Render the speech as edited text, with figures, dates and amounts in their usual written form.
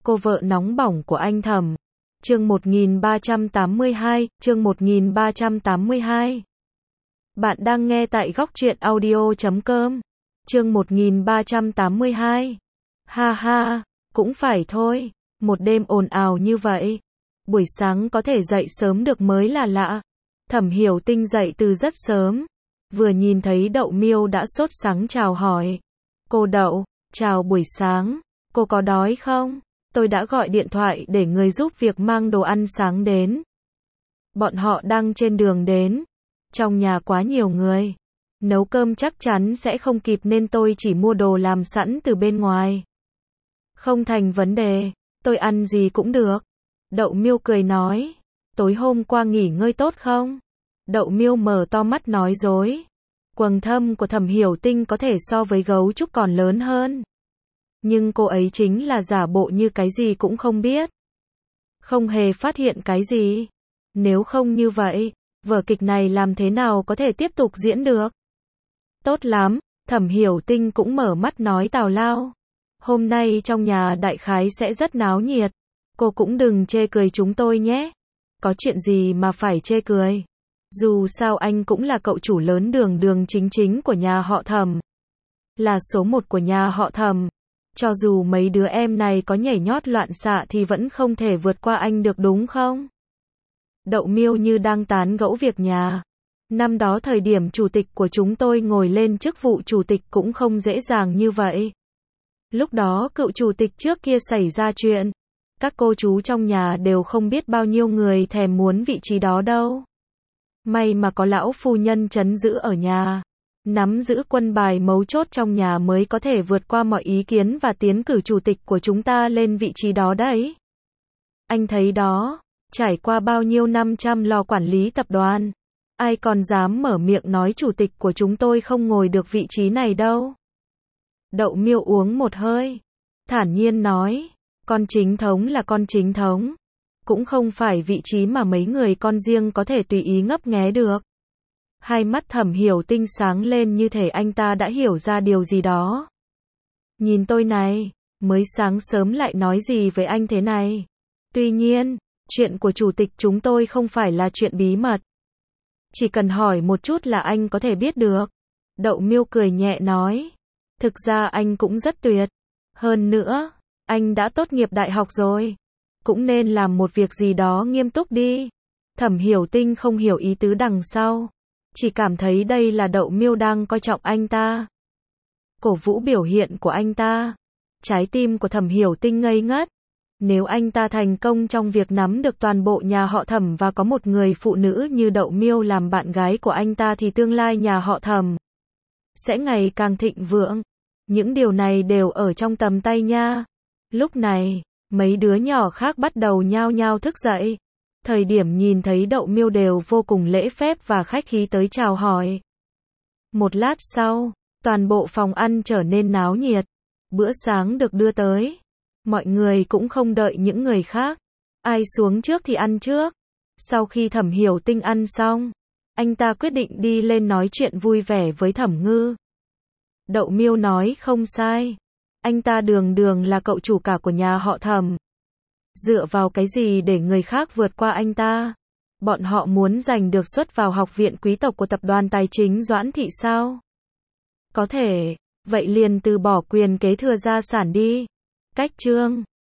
Cô vợ nóng bỏng của anh Thẩm. Chương 1382. Bạn đang nghe tại góc truyện audio.com. Chương 1382. Ha ha, cũng phải thôi, một đêm ồn ào như vậy. Buổi sáng có thể dậy sớm được mới là lạ. Thẩm Hiểu Tinh dậy từ rất sớm. Vừa nhìn thấy Đậu Miêu đã sốt sắng chào hỏi. Cô Đậu, chào buổi sáng, cô có đói không? Tôi đã gọi điện thoại để người giúp việc mang đồ ăn sáng đến. Bọn họ đang trên đường đến. Trong nhà quá nhiều người. Nấu cơm chắc chắn sẽ không kịp nên tôi chỉ mua đồ làm sẵn từ bên ngoài. Không thành vấn đề, tôi ăn gì cũng được. Đậu Miêu cười nói. Tối hôm qua nghỉ ngơi tốt không? Đậu Miêu mở to mắt nói dối. Quầng thâm của Thẩm Hiểu Tinh có thể so với gấu trúc còn lớn hơn. Nhưng cô ấy chính là giả bộ như cái gì cũng không biết. Không hề phát hiện cái gì. Nếu không như vậy, vở kịch này làm thế nào có thể tiếp tục diễn được? Tốt lắm, Thẩm Hiểu Tinh cũng mở mắt nói tào lao. Hôm nay trong nhà đại khái sẽ rất náo nhiệt. Cô cũng đừng chê cười chúng tôi nhé. Có chuyện gì mà phải chê cười? Dù sao anh cũng là cậu chủ lớn đường đường chính chính của nhà họ Thẩm. Là số một của nhà họ Thẩm. Cho dù mấy đứa em này có nhảy nhót loạn xạ thì vẫn không thể vượt qua anh được đúng không? Đậu Miêu như đang tán gẫu việc nhà. Năm đó thời điểm chủ tịch của chúng tôi ngồi lên chức vụ chủ tịch cũng không dễ dàng như vậy. Lúc đó cựu chủ tịch trước kia xảy ra chuyện. Các cô chú trong nhà đều không biết bao nhiêu người thèm muốn vị trí đó đâu. May mà có lão phu nhân trấn giữ ở nhà. Nắm giữ quân bài mấu chốt trong nhà mới có thể vượt qua mọi ý kiến và tiến cử chủ tịch của chúng ta lên vị trí đó đấy. Anh thấy đó, trải qua bao nhiêu năm chăm lo quản lý tập đoàn. Ai còn dám mở miệng nói chủ tịch của chúng tôi không ngồi được vị trí này đâu. Đậu Miêu uống một hơi. Thản nhiên nói, con chính thống là con chính thống. Cũng không phải vị trí mà mấy người con riêng có thể tùy ý ngấp nghé được. Hai mắt Thẩm Hiểu Tinh sáng lên như thể anh ta đã hiểu ra điều gì đó. Nhìn tôi này, mới sáng sớm lại nói gì với anh thế này. Tuy nhiên, chuyện của chủ tịch chúng tôi không phải là chuyện bí mật. Chỉ cần hỏi một chút là anh có thể biết được. Đậu Miêu cười nhẹ nói. Thực ra anh cũng rất tuyệt. Hơn nữa, anh đã tốt nghiệp đại học rồi. Cũng nên làm một việc gì đó nghiêm túc đi. Thẩm Hiểu Tinh không hiểu ý tứ đằng sau. Chỉ cảm thấy đây là Đậu Miêu đang coi trọng anh ta. Cổ vũ biểu hiện của anh ta. Trái tim của Thẩm Hiểu Tinh ngây ngất. Nếu anh ta thành công trong việc nắm được toàn bộ nhà họ Thẩm và có một người phụ nữ như Đậu Miêu làm bạn gái của anh ta thì tương lai nhà họ Thẩm sẽ ngày càng thịnh vượng. Những điều này đều ở trong tầm tay nha. Lúc này, mấy đứa nhỏ khác bắt đầu nhao nhao thức dậy. Thời điểm nhìn thấy Đậu Miêu đều vô cùng lễ phép và khách khí tới chào hỏi. Một lát sau, toàn bộ phòng ăn trở nên náo nhiệt. Bữa sáng được đưa tới. Mọi người cũng không đợi những người khác. Ai xuống trước thì ăn trước. Sau khi Thẩm Hiểu Tinh ăn xong, anh ta quyết định đi lên nói chuyện vui vẻ với Thẩm Ngư. Đậu Miêu nói không sai. Anh ta đường đường là cậu chủ cả của nhà họ Thẩm. Dựa vào cái gì để người khác vượt qua anh ta? Bọn họ muốn giành được suất vào học viện quý tộc của tập đoàn tài chính Doãn Thị sao? Có thể, vậy liền từ bỏ quyền kế thừa gia sản đi. Cách chương